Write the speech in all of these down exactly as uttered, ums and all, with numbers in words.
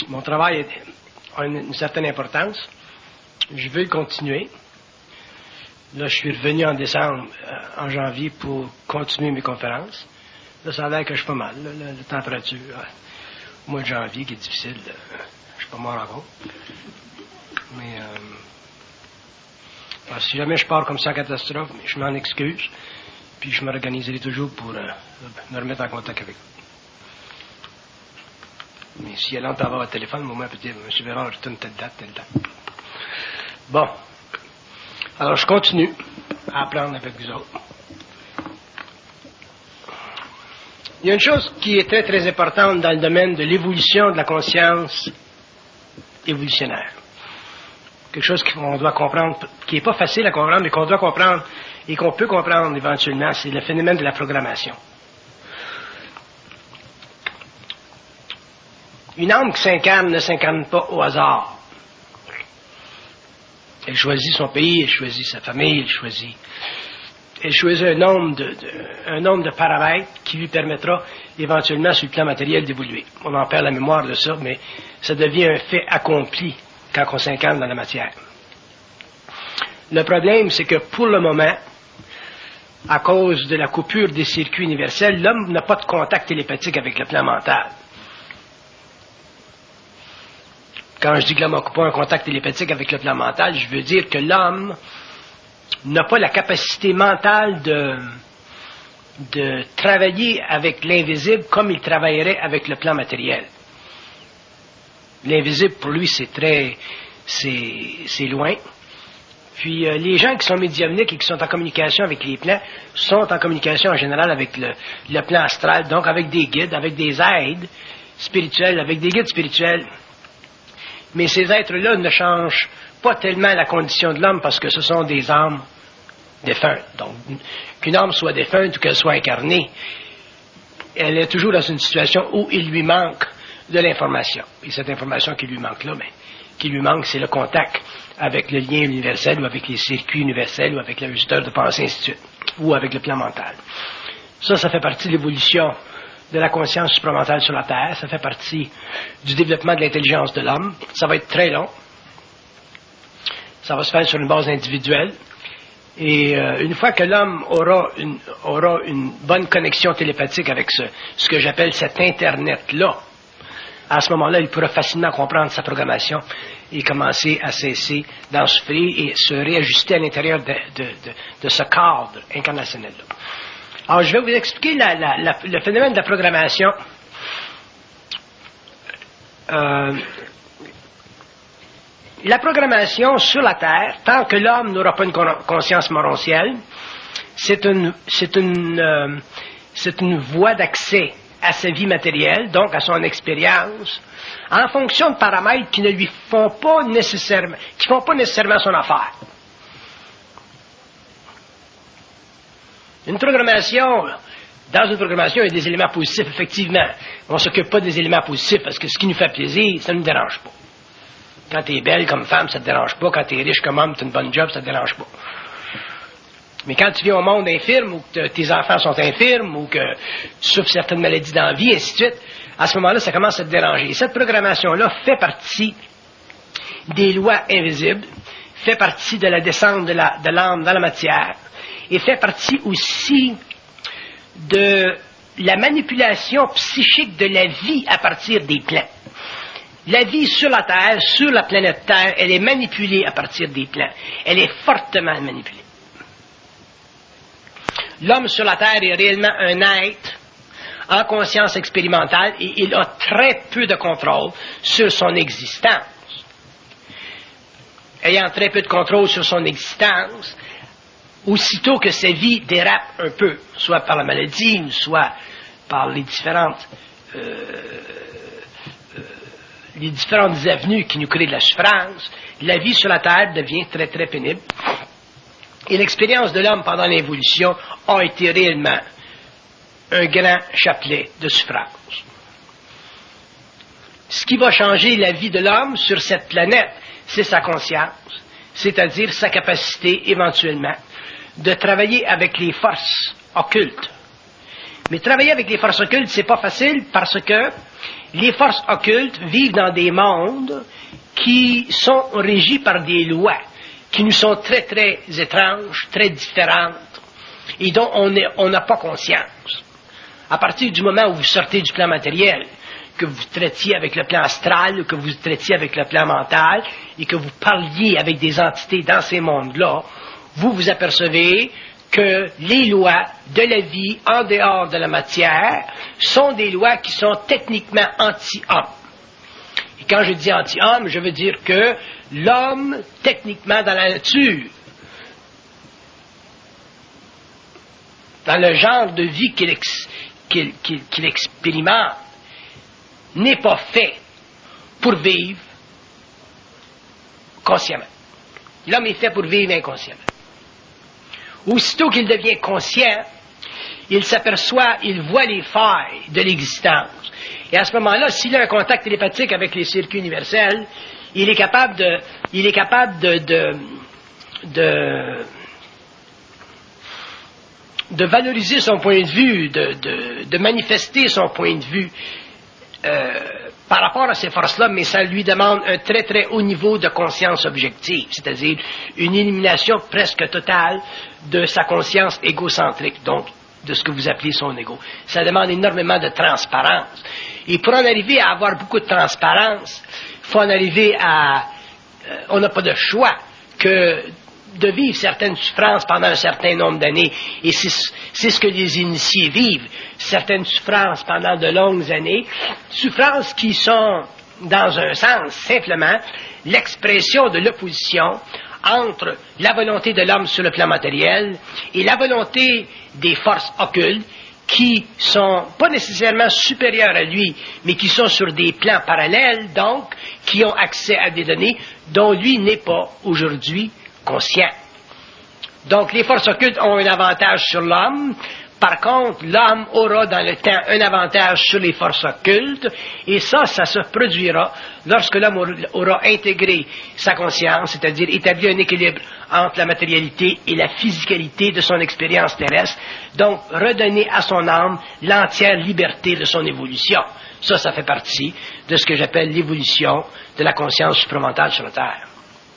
mon travail a une, une certaine importance. Je veux le continuer. Là, je suis revenu en décembre, euh, en janvier, pour continuer mes conférences. Là, ça a l'air que je suis pas mal. Là, la, la température, euh, au mois de janvier, qui est difficile, euh, je suis pas mort encore. Mais, euh, alors, si jamais je pars comme ça en catastrophe, je m'en excuse. Puis je m'organiserai toujours pour euh, me remettre en contact avec vous. Mais si elle entend avoir votre téléphone, au moins peut-être, M. Bérard, je donne telle date, telle date. Bon. Alors, je continue à apprendre avec vous autres. Il y a une chose qui est très, très importante dans le domaine de l'évolution de la conscience évolutionnaire. Quelque chose qu'on doit comprendre, qui n'est pas facile à comprendre, mais qu'on doit comprendre et qu'on peut comprendre éventuellement, c'est le phénomène de la programmation. Une âme qui s'incarne ne s'incarne pas au hasard. Elle choisit son pays, elle choisit sa famille, elle choisit, elle choisit un nombre de, de, un nombre de paramètres qui lui permettra éventuellement sur le plan matériel d'évoluer. On en perd la mémoire de ça, mais ça devient un fait accompli quand on s'incarne dans la matière. Le problème, c'est que pour le moment, à cause de la coupure des circuits universels, l'homme n'a pas de contact télépathique avec le plan mental. Quand je dis que l'homme n'a pas un contact télépathique avec le plan mental, je veux dire que l'homme n'a pas la capacité mentale de, de travailler avec l'invisible comme il travaillerait avec le plan matériel. L'invisible, pour lui, c'est très, c'est, c'est loin. Puis, euh, les gens qui sont médiumniques et qui sont en communication avec les plans sont en communication en général avec le, le plan astral, donc avec des guides, avec des aides spirituelles, avec des guides spirituels. Mais ces êtres-là ne changent pas tellement la condition de l'homme parce que ce sont des âmes défuntes. Donc, qu'une âme soit défunte ou qu'elle soit incarnée, elle est toujours dans une situation où il lui manque de l'information. Et cette information qui lui manque là, mais qui lui manque, c'est le contact avec le lien universel ou avec les circuits universels ou avec l'ajusteur de pensée, ainsi de suite, ou avec le plan mental. Ça, ça fait partie de l'évolution de la conscience supramentale sur la Terre. Ça fait partie du développement de l'intelligence de l'homme. Ça va être très long. Ça va se faire sur une base individuelle. Et euh, une fois que l'homme aura une, aura une bonne connexion télépathique avec ce, ce que j'appelle cet Internet-là, à ce moment-là, il pourra facilement comprendre sa programmation et commencer à cesser d'en souffrir et se réajuster à l'intérieur de, de, de, de ce cadre incarnationnel-là. Alors, je vais vous expliquer la, la, la, le phénomène de la programmation. Euh, la programmation sur la Terre, tant que l'homme n'aura pas une conscience morontielle, c'est une, c'est une, euh, c'est une voie d'accès à sa vie matérielle, donc à son expérience, en fonction de paramètres qui ne lui font pas nécessairement, qui font pas nécessairement son affaire. Une programmation, dans une programmation, il y a des éléments positifs, effectivement. On ne s'occupe pas des éléments positifs parce que ce qui nous fait plaisir, ça ne nous dérange pas. Quand tu es belle comme femme, ça ne te dérange pas. Quand tu es riche comme homme, tu as une bonne job, ça ne te dérange pas. Mais quand tu viens au monde infirme, ou que tes enfants sont infirmes, ou que tu souffres certaines maladies dans la vie, et ainsi de suite, à ce moment-là, ça commence à te déranger. Et cette programmation-là fait partie des lois invisibles, fait partie de la descente de, la, de l'âme dans la matière, et fait partie aussi de la manipulation psychique de la vie à partir des plans. La vie sur la Terre, sur la planète Terre, elle est manipulée à partir des plans. Elle est fortement manipulée. L'homme sur la Terre est réellement un être en conscience expérimentale et il a très peu de contrôle sur son existence. Ayant très peu de contrôle sur son existence, aussitôt que sa vie dérape un peu, soit par la maladie, soit par les différentes, euh, euh, les différentes avenues qui nous créent de la souffrance, la vie sur la Terre devient très très pénible. Et l'expérience de l'homme pendant l'évolution a été réellement un grand chapelet de souffrance. Ce qui va changer la vie de l'homme sur cette planète, c'est sa conscience, c'est-à-dire sa capacité éventuellement de travailler avec les forces occultes. Mais travailler avec les forces occultes, c'est pas facile parce que les forces occultes vivent dans des mondes qui sont régis par des lois qui nous sont très, très étranges, très différentes, et dont on n'a pas conscience. À partir du moment où vous sortez du plan matériel, que vous traitiez avec le plan astral, que vous traitiez avec le plan mental, et que vous parliez avec des entités dans ces mondes-là, vous vous apercevez que les lois de la vie en dehors de la matière sont des lois qui sont techniquement anti-homme. Et quand je dis anti-homme, je veux dire que l'homme, techniquement dans la nature, dans le genre de vie qu'il, ex, qu'il, qu'il, qu'il expérimente, n'est pas fait pour vivre consciemment. L'homme est fait pour vivre inconsciemment. Aussitôt qu'il devient conscient, il s'aperçoit, il voit les failles de l'existence. Et à ce moment-là, s'il a un contact télépathique avec les circuits universels, il est capable de, il est capable de, de, de, de valoriser son point de vue, de, de, de manifester son point de vue euh, par rapport à ces forces-là, mais ça lui demande un très très haut niveau de conscience objective, c'est-à-dire une élimination presque totale de sa conscience égocentrique, donc de ce que vous appelez son ego. Ça demande énormément de transparence. Et pour en arriver à avoir beaucoup de transparence, il faut en arriver à... Euh, on n'a pas de choix que de vivre certaines souffrances pendant un certain nombre d'années. Et c'est, c'est ce que les initiés vivent, certaines souffrances pendant de longues années, souffrances qui sont, dans un sens, simplement l'expression de l'opposition entre la volonté de l'homme sur le plan matériel et la volonté des forces occultes qui sont pas nécessairement supérieures à lui, mais qui sont sur des plans parallèles, donc, qui ont accès à des données dont lui n'est pas aujourd'hui conscient. Donc, les forces occultes ont un avantage sur l'homme. Par contre, l'homme aura dans le temps un avantage sur les forces occultes, et ça, ça se produira lorsque l'homme aura intégré sa conscience, c'est-à-dire établi un équilibre entre la matérialité et la physicalité de son expérience terrestre, donc redonner à son âme l'entière liberté de son évolution. Ça, ça fait partie de ce que j'appelle l'évolution de la conscience supramentale sur la Terre.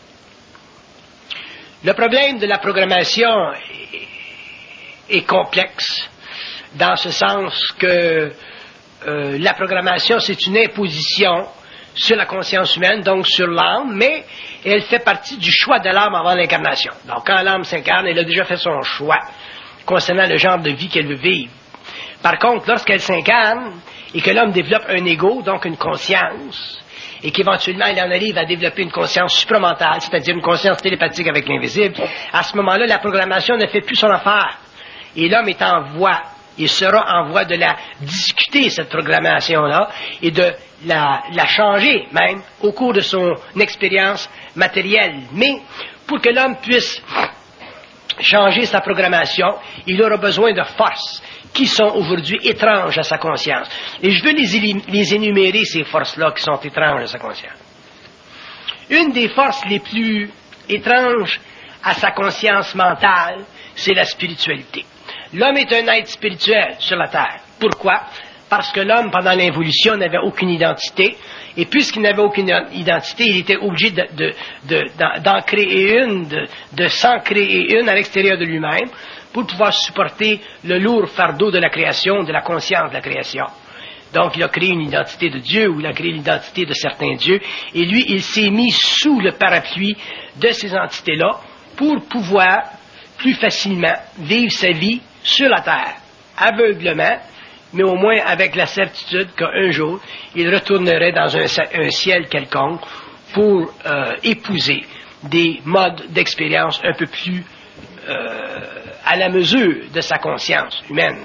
Le problème de la programmation est complexe, dans ce sens que euh, la programmation, c'est une imposition sur la conscience humaine, donc sur l'âme, mais elle fait partie du choix de l'âme avant l'incarnation. Donc, quand l'âme s'incarne, elle a déjà fait son choix concernant le genre de vie qu'elle veut vivre. Par contre, lorsqu'elle s'incarne et que l'homme développe un ego, donc une conscience, et qu'éventuellement il en arrive à développer une conscience supramentale, c'est-à-dire une conscience télépathique avec l'invisible, à ce moment-là, la programmation ne fait plus son affaire. Et l'homme est en voie, il sera en voie de la discuter, cette programmation-là, et de la, la changer même au cours de son expérience matérielle. Mais pour que l'homme puisse changer sa programmation, il aura besoin de forces qui sont aujourd'hui étranges à sa conscience. Et je veux les, les énumérer, ces forces-là qui sont étranges à sa conscience. Une des forces les plus étranges à sa conscience mentale, c'est la spiritualité. L'homme est un être spirituel sur la Terre. Pourquoi? Parce que l'homme, pendant l'involution, n'avait aucune identité, et puisqu'il n'avait aucune identité, il était obligé de, de, de, d'en créer une, de, de s'en créer une à l'extérieur de lui-même, pour pouvoir supporter le lourd fardeau de la création, de la conscience de la création. Donc, il a créé une identité de Dieu, ou il a créé l'identité de certains dieux, et lui, il s'est mis sous le parapluie de ces entités-là pour pouvoir plus facilement vivre sa vie sur la terre, aveuglement, mais au moins avec la certitude qu'un jour, il retournerait dans un, un ciel quelconque pour euh, épouser des modes d'expérience un peu plus euh, à la mesure de sa conscience humaine.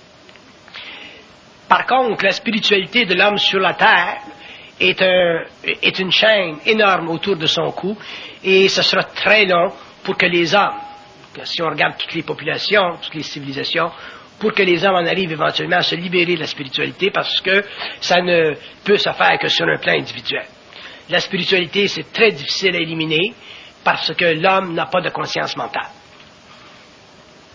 Par contre, la spiritualité de l'homme sur la terre est, un, est une chaîne énorme autour de son cou, et ce sera très long pour que les hommes, si on regarde toutes les populations, toutes les civilisations, pour que les hommes en arrivent éventuellement à se libérer de la spiritualité, parce que ça ne peut se faire que sur un plan individuel. La spiritualité, c'est très difficile à éliminer, parce que l'homme n'a pas de conscience mentale.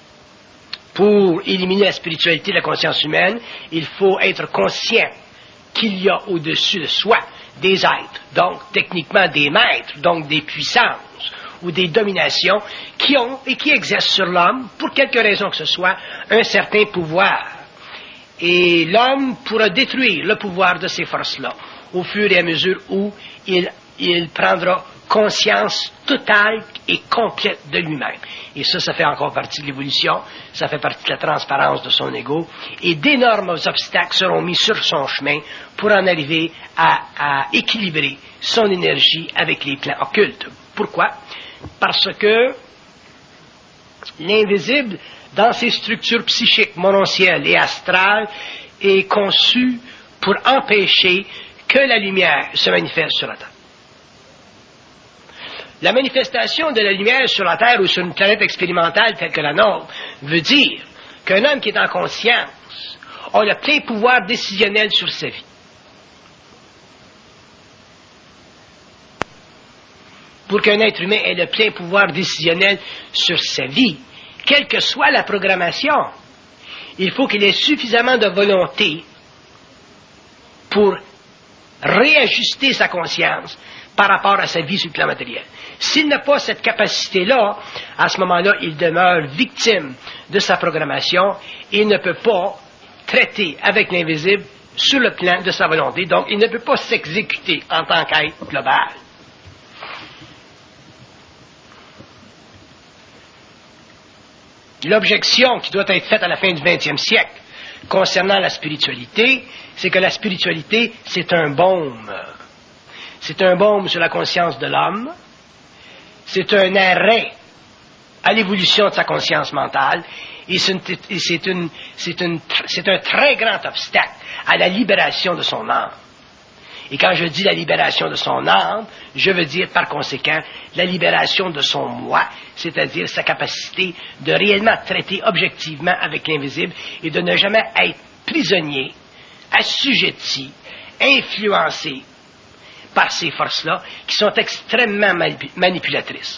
Pour éliminer la spiritualité de la conscience humaine, il faut être conscient qu'il y a au-dessus de soi des êtres, donc techniquement des maîtres, donc des puissances ou des dominations qui ont et qui exercent sur l'homme, pour quelque raison que ce soit, un certain pouvoir. Et l'homme pourra détruire le pouvoir de ces forces-là au fur et à mesure où il, il prendra conscience totale et complète de lui-même. Et ça, ça fait encore partie de l'évolution, ça fait partie de la transparence de son ego, et d'énormes obstacles seront mis sur son chemin pour en arriver à, à équilibrer son énergie avec les plans occultes. Pourquoi? Parce que l'invisible, dans ses structures psychiques mononcielles et astrales, est conçu pour empêcher que la lumière se manifeste sur la Terre. La manifestation de la lumière sur la Terre ou sur une planète expérimentale telle que la nôtre veut dire qu'un homme qui est en conscience a le plein pouvoir décisionnel sur sa vie. Pour qu'un être humain ait le plein pouvoir décisionnel sur sa vie, quelle que soit la programmation, il faut qu'il ait suffisamment de volonté pour réajuster sa conscience par rapport à sa vie sur le plan matériel. S'il n'a pas cette capacité-là, à ce moment-là, il demeure victime de sa programmation et il ne peut pas traiter avec l'invisible sur le plan de sa volonté. Donc, il ne peut pas s'exécuter en tant qu'être global. L'objection qui doit être faite à la fin du vingtième siècle concernant la spiritualité, c'est que la spiritualité, c'est un baume. C'est un baume sur la conscience de l'homme. C'est un arrêt à l'évolution de sa conscience mentale. Et c'est, une, c'est, une, c'est, une, c'est un très grand obstacle à la libération de son âme. Et quand je dis la libération de son âme, je veux dire par conséquent la libération de son moi, c'est-à-dire sa capacité de réellement traiter objectivement avec l'invisible et de ne jamais être prisonnier, assujetti, influencé par ces forces-là qui sont extrêmement manipulatrices.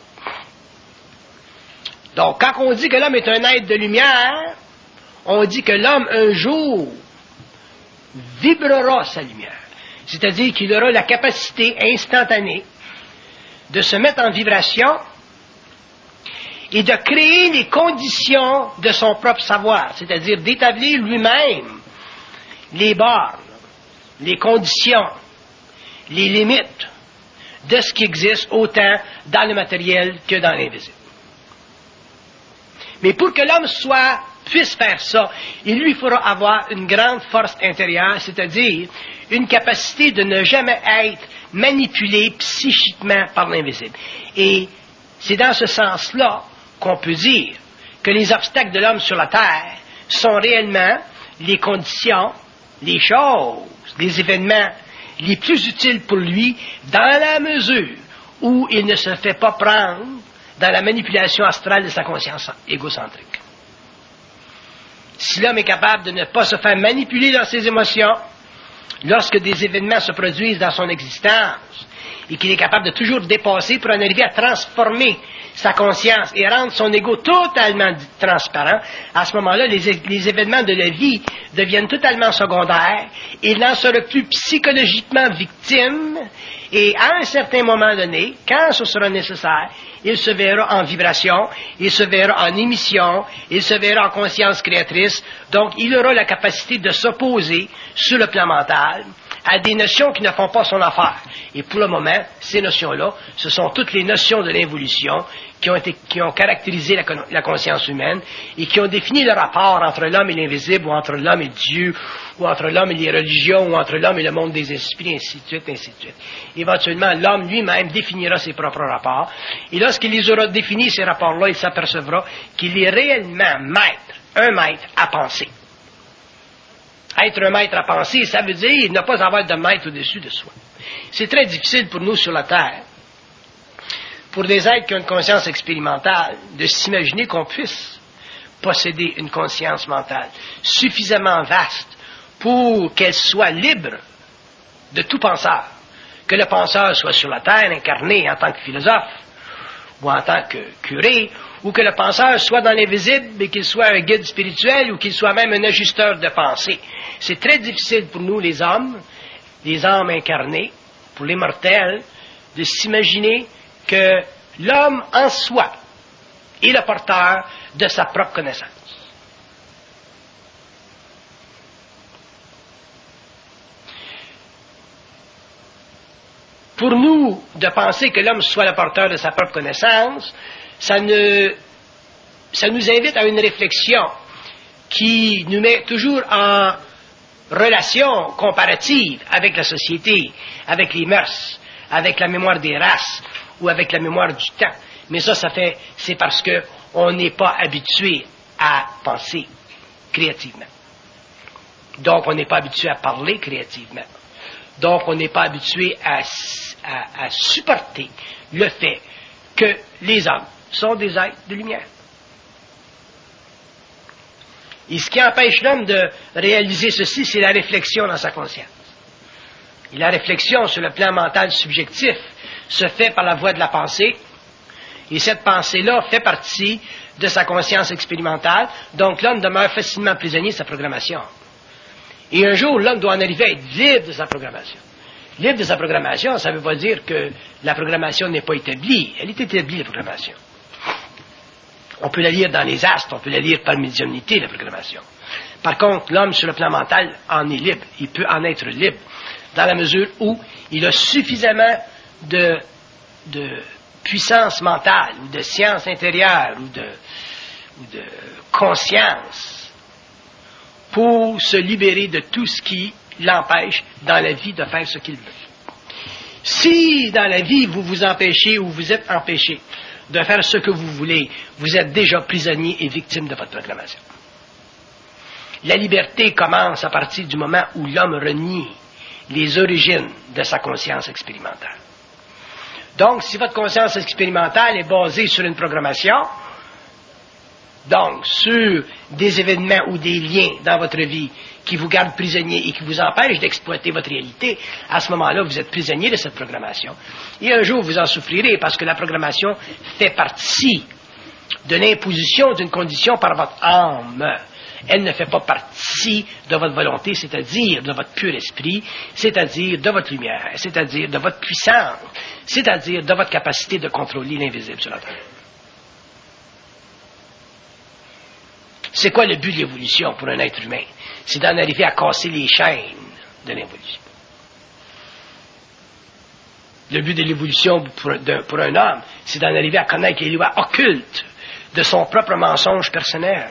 Donc, quand on dit que l'homme est un être de lumière, on dit que l'homme, un jour, vibrera sa lumière. C'est-à-dire qu'il aura la capacité instantanée de se mettre en vibration et de créer les conditions de son propre savoir, c'est-à-dire d'établir lui-même les bornes, les conditions, les limites de ce qui existe autant dans le matériel que dans l'invisible. Mais pour que l'homme soit, puisse faire ça, il lui faudra avoir une grande force intérieure, c'est-à-dire une capacité de ne jamais être manipulé psychiquement par l'invisible. Et c'est dans ce sens-là qu'on peut dire que les obstacles de l'homme sur la Terre sont réellement les conditions, les choses, les événements les plus utiles pour lui dans la mesure où il ne se fait pas prendre dans la manipulation astrale de sa conscience égocentrique. Si l'homme est capable de ne pas se faire manipuler dans ses émotions, lorsque des événements se produisent dans son existence, et qu'il est capable de toujours dépasser pour en arriver à transformer sa conscience et rendre son ego totalement transparent, à ce moment-là, les, les événements de la vie deviennent totalement secondaires, il n'en sera plus psychologiquement victime, et à un certain moment donné, quand ce sera nécessaire, il se verra en vibration, il se verra en émission, il se verra en conscience créatrice, donc il aura la capacité de s'opposer sur le plan mental à des notions qui ne font pas son affaire. Et pour le moment, ces notions-là, ce sont toutes les notions de l'évolution qui ont, été, qui ont caractérisé la, la conscience humaine et qui ont défini le rapport entre l'homme et l'invisible, ou entre l'homme et Dieu, ou entre l'homme et les religions, ou entre l'homme et le monde des esprits, ainsi de suite, ainsi de suite. Éventuellement, l'homme lui-même définira ses propres rapports, et lorsqu'il les aura définis, ces rapports-là, il s'apercevra qu'il est réellement maître, un maître à penser. Être un maître à penser, ça veut dire ne pas avoir de maître au-dessus de soi. C'est très difficile pour nous sur la Terre, pour des êtres qui ont une conscience expérimentale, de s'imaginer qu'on puisse posséder une conscience mentale suffisamment vaste pour qu'elle soit libre de tout penseur. Que le penseur soit sur la Terre, incarné en tant que philosophe, ou en tant que curé, ou que le penseur soit dans l'invisible et qu'il soit un guide spirituel ou qu'il soit même un ajusteur de pensée. C'est très difficile pour nous, les hommes, les âmes incarnées, pour les mortels, de s'imaginer que l'homme en soi est le porteur de sa propre connaissance. Pour nous, de penser que l'homme soit le porteur de sa propre connaissance, ça, ne, ça nous invite à une réflexion qui nous met toujours en relation comparative avec la société, avec les mœurs, avec la mémoire des races ou avec la mémoire du temps. Mais ça, ça fait, c'est parce qu'on n'est pas habitué à penser créativement. Donc, on n'est pas habitué à parler créativement. Donc, on n'est pas habitué à, à, à supporter le fait que les hommes sont des êtres de lumière. Et ce qui empêche l'homme de réaliser ceci, c'est la réflexion dans sa conscience. Et la réflexion sur le plan mental subjectif se fait par la voie de la pensée. Et cette pensée-là fait partie de sa conscience expérimentale. Donc, l'homme demeure facilement prisonnier de sa programmation. Et un jour, l'homme doit en arriver à être libre de sa programmation. Libre de sa programmation, ça ne veut pas dire que la programmation n'est pas établie. Elle est établie, la programmation. On peut la lire dans les astres, on peut la lire par médiumnité, la programmation. Par contre, l'homme, sur le plan mental, en est libre. Il peut en être libre, dans la mesure où il a suffisamment de, de puissance mentale, ou de science intérieure, ou de, ou de conscience, pour se libérer de tout ce qui l'empêche dans la vie de faire ce qu'il veut. Si dans la vie vous vous empêchez ou vous êtes empêché de faire ce que vous voulez, vous êtes déjà prisonnier et victime de votre proclamation. La liberté commence à partir du moment où l'homme renie les origines de sa conscience expérimentale. Donc, si votre conscience expérimentale est basée sur une programmation, donc, sur des événements ou des liens dans votre vie qui vous gardent prisonnier et qui vous empêchent d'exploiter votre réalité, à ce moment-là, vous êtes prisonnier de cette programmation. Et un jour, vous en souffrirez parce que la programmation fait partie de l'imposition d'une condition par votre âme. Elle ne fait pas partie de votre volonté, c'est-à-dire de votre pur esprit, c'est-à-dire de votre lumière, c'est-à-dire de votre puissance, c'est-à-dire de votre capacité de contrôler l'invisible sur la terre. C'est quoi le but de l'évolution pour un être humain? C'est d'en arriver à casser les chaînes de l'évolution. Le but de l'évolution pour, de, pour un homme, c'est d'en arriver à connaître les lois occultes de son propre mensonge personnel.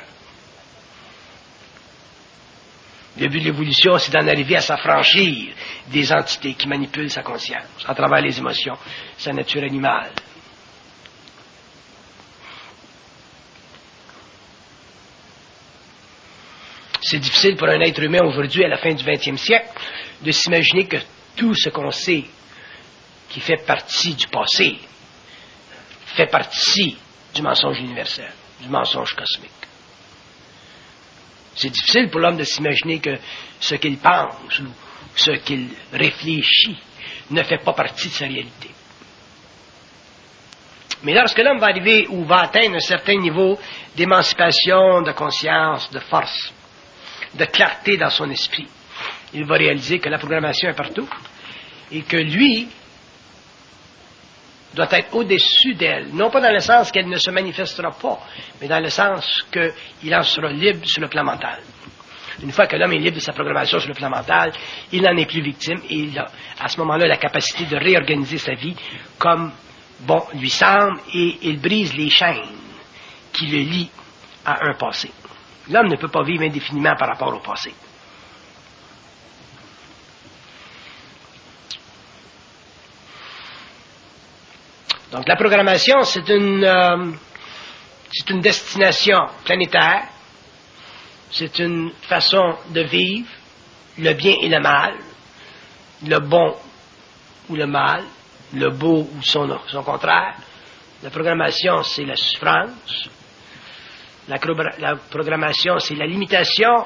Le but de l'évolution, c'est d'en arriver à s'affranchir des entités qui manipulent sa conscience à travers les émotions, sa nature animale. C'est difficile pour un être humain aujourd'hui, à la fin du vingtième siècle, de s'imaginer que tout ce qu'on sait qui fait partie du passé fait partie du mensonge universel, du mensonge cosmique. C'est difficile pour l'homme de s'imaginer que ce qu'il pense ou ce qu'il réfléchit ne fait pas partie de sa réalité. Mais lorsque l'homme va arriver ou va atteindre un certain niveau d'émancipation, de conscience, de force, de clarté dans son esprit, il va réaliser que la programmation est partout et que lui doit être au-dessus d'elle, non pas dans le sens qu'elle ne se manifestera pas, mais dans le sens qu'il en sera libre sur le plan mental. Une fois que l'homme est libre de sa programmation sur le plan mental, il n'en est plus victime et il a à ce moment-là la capacité de réorganiser sa vie comme bon lui semble et il brise les chaînes qui le lient à un passé. L'homme ne peut pas vivre indéfiniment par rapport au passé. Donc la programmation, c'est une, euh, c'est une destination planétaire, c'est une façon de vivre le bien et le mal, le bon ou le mal, le beau ou son, son contraire. La programmation, c'est la souffrance. La, la programmation, c'est la limitation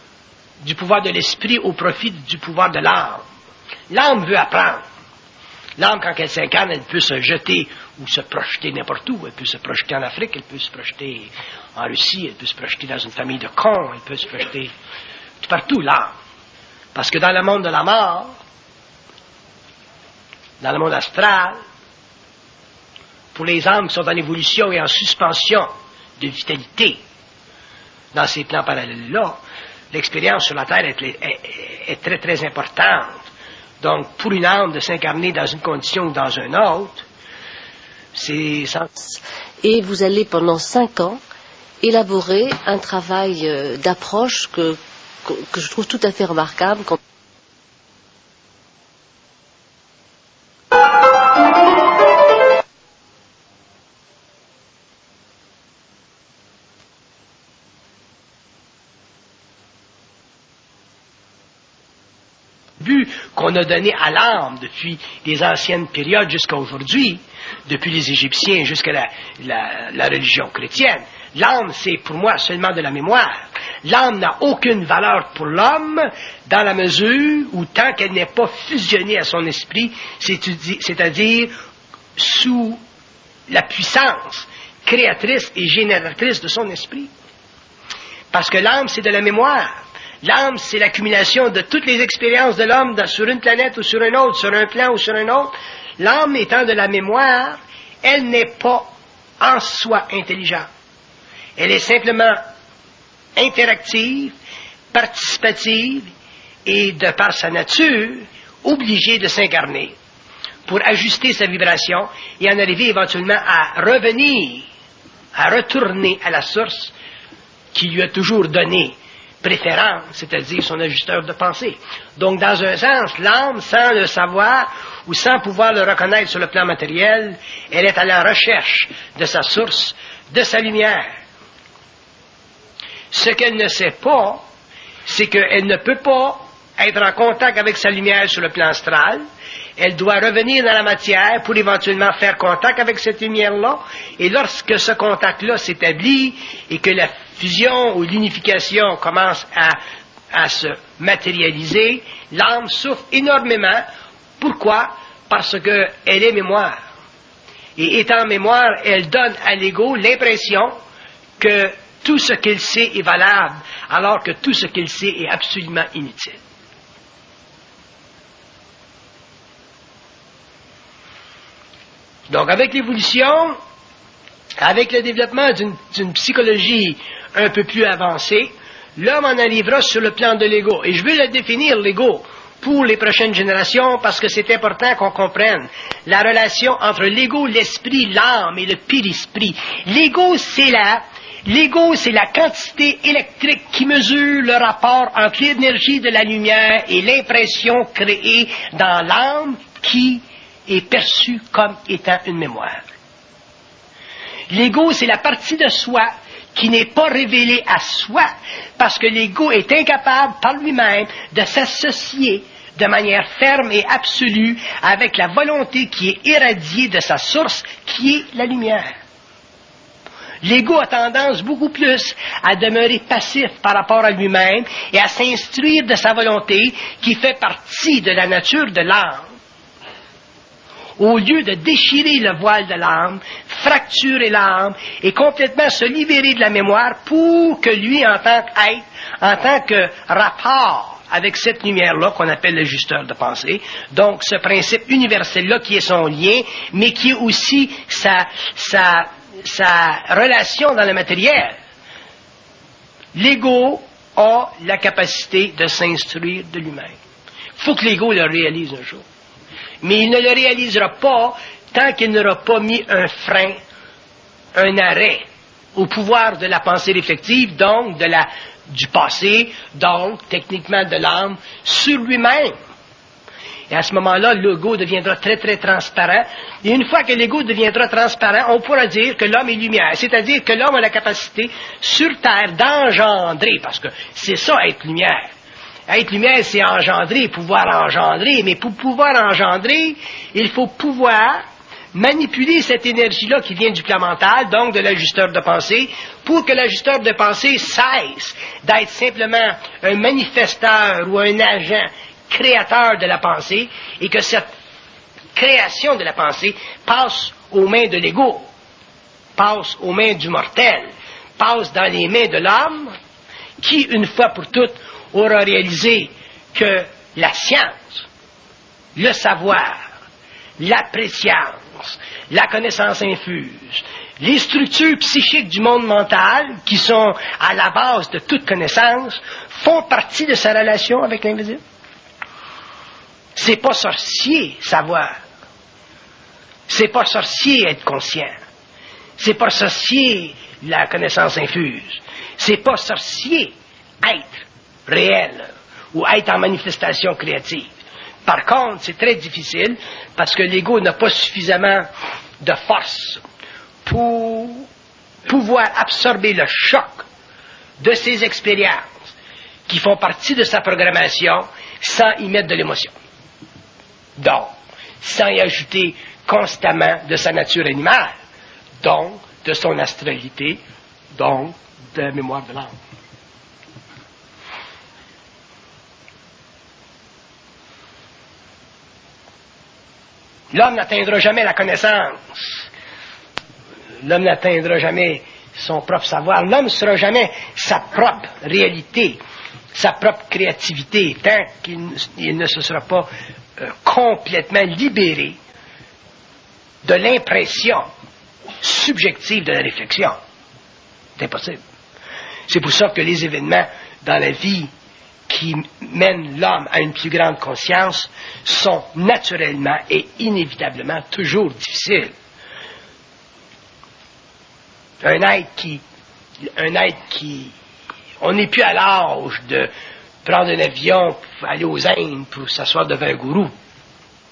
du pouvoir de l'esprit au profit du pouvoir de l'âme. L'âme veut apprendre. L'âme, quand elle s'incarne, elle peut se jeter ou se projeter n'importe où. Elle peut se projeter en Afrique, elle peut se projeter en Russie, elle peut se projeter dans une famille de cons, elle peut se projeter partout, l'âme. Parce que dans le monde de la mort, dans le monde astral, pour les âmes qui sont en évolution et en suspension de vitalité, dans ces plans parallèles-là, l'expérience sur la Terre est, est, est très, très importante. Donc, pour une âme de s'incarner dans une condition ou dans une autre, c'est... Et vous allez, pendant cinq ans, élaborer un travail euh, d'approche que, que, que je trouve tout à fait remarquable. Quand... but qu'on a donné à l'âme depuis les anciennes périodes jusqu'à aujourd'hui, depuis les Égyptiens jusqu'à la, la, la religion chrétienne. L'âme, c'est pour moi seulement de la mémoire. L'âme n'a aucune valeur pour l'homme dans la mesure où tant qu'elle n'est pas fusionnée à son esprit, c'est-à-dire sous la puissance créatrice et génératrice de son esprit. Parce que l'âme, c'est de la mémoire. L'âme, c'est l'accumulation de toutes les expériences de l'homme sur une planète ou sur une autre, sur un plan ou sur un autre. L'âme étant de la mémoire, elle n'est pas en soi intelligente. Elle est simplement interactive, participative et, de par sa nature, obligée de s'incarner pour ajuster sa vibration et en arriver éventuellement à revenir, à retourner à la source qui lui a toujours donné préférence, c'est-à-dire son ajusteur de pensée. Donc, dans un sens, l'âme, sans le savoir ou sans pouvoir le reconnaître sur le plan matériel, elle est à la recherche de sa source, de sa lumière. Ce qu'elle ne sait pas, c'est qu'elle ne peut pas être en contact avec sa lumière sur le plan astral. Elle doit revenir dans la matière pour éventuellement faire contact avec cette lumière-là. Et lorsque ce contact-là s'établit et que la fusion ou l'unification commence à, à se matérialiser, l'âme souffre énormément. Pourquoi? Parce qu'elle est mémoire. Et étant mémoire, elle donne à l'ego l'impression que tout ce qu'il sait est valable, alors que tout ce qu'il sait est absolument inutile. Donc, avec l'évolution, avec le développement d'une, d'une psychologie un peu plus avancée, l'homme en arrivera sur le plan de l'ego. Et je veux le définir, l'ego, pour les prochaines générations, parce que c'est important qu'on comprenne la relation entre l'ego, l'esprit, l'âme et le périsprit. L'ego, c'est la, l'ego, c'est la quantité électrique qui mesure le rapport entre l'énergie de la lumière et l'impression créée dans l'âme qui est perçu comme étant une mémoire. L'ego, c'est la partie de soi qui n'est pas révélée à soi, parce que l'ego est incapable par lui-même de s'associer de manière ferme et absolue avec la volonté qui est irradiée de sa source, qui est la lumière. L'ego a tendance beaucoup plus à demeurer passif par rapport à lui-même et à s'instruire de sa volonté qui fait partie de la nature de l'âme. Au lieu de déchirer le voile de l'âme, fracturer l'âme et complètement se libérer de la mémoire pour que lui, en tant qu'être, en tant que rapport avec cette lumière-là qu'on appelle l'ajusteur de pensée, donc ce principe universel-là qui est son lien, mais qui est aussi sa, sa, sa relation dans le matériel. L'ego a la capacité de s'instruire de lui-même. Il faut que l'ego le réalise un jour. Mais il ne le réalisera pas tant qu'il n'aura pas mis un frein, un arrêt au pouvoir de la pensée réflexive, donc de la, du passé, donc techniquement de l'âme, sur lui-même. Et à ce moment-là, l'ego deviendra très très transparent. Et une fois que l'ego deviendra transparent, on pourra dire que l'homme est lumière. C'est-à-dire que l'homme a la capacité sur Terre d'engendrer, parce que c'est ça être lumière. Être lumière, c'est engendrer, pouvoir engendrer, mais pour pouvoir engendrer, il faut pouvoir manipuler cette énergie-là qui vient du plan mental, donc de l'ajusteur de pensée, pour que l'ajusteur de pensée cesse d'être simplement un manifesteur ou un agent créateur de la pensée, et que cette création de la pensée passe aux mains de l'ego, passe aux mains du mortel, passe dans les mains de l'homme, qui, une fois pour toutes, aura réalisé que la science, le savoir, la préscience, la connaissance infuse, les structures psychiques du monde mental, qui sont à la base de toute connaissance, font partie de sa relation avec l'invisible. C'est pas sorcier, savoir. C'est pas sorcier, être conscient. C'est pas sorcier, la connaissance infuse. C'est pas sorcier, être réel ou être en manifestation créative. Par contre, c'est très difficile parce que l'ego n'a pas suffisamment de force pour pouvoir absorber le choc de ces expériences qui font partie de sa programmation sans y mettre de l'émotion. Donc, sans y ajouter constamment de sa nature animale, donc de son astralité, donc de la mémoire de l'âme. L'homme n'atteindra jamais la connaissance. L'homme n'atteindra jamais son propre savoir. L'homme ne sera jamais sa propre réalité, sa propre créativité, tant qu'il ne se sera pas euh, complètement libéré de l'impression subjective de la réflexion. C'est impossible. C'est pour ça que les événements dans la vie qui mènent l'homme à une plus grande conscience sont naturellement et inévitablement toujours difficiles. Un être qui, un être qui, on n'est plus à l'âge de prendre un avion pour aller aux Indes pour s'asseoir devant un gourou.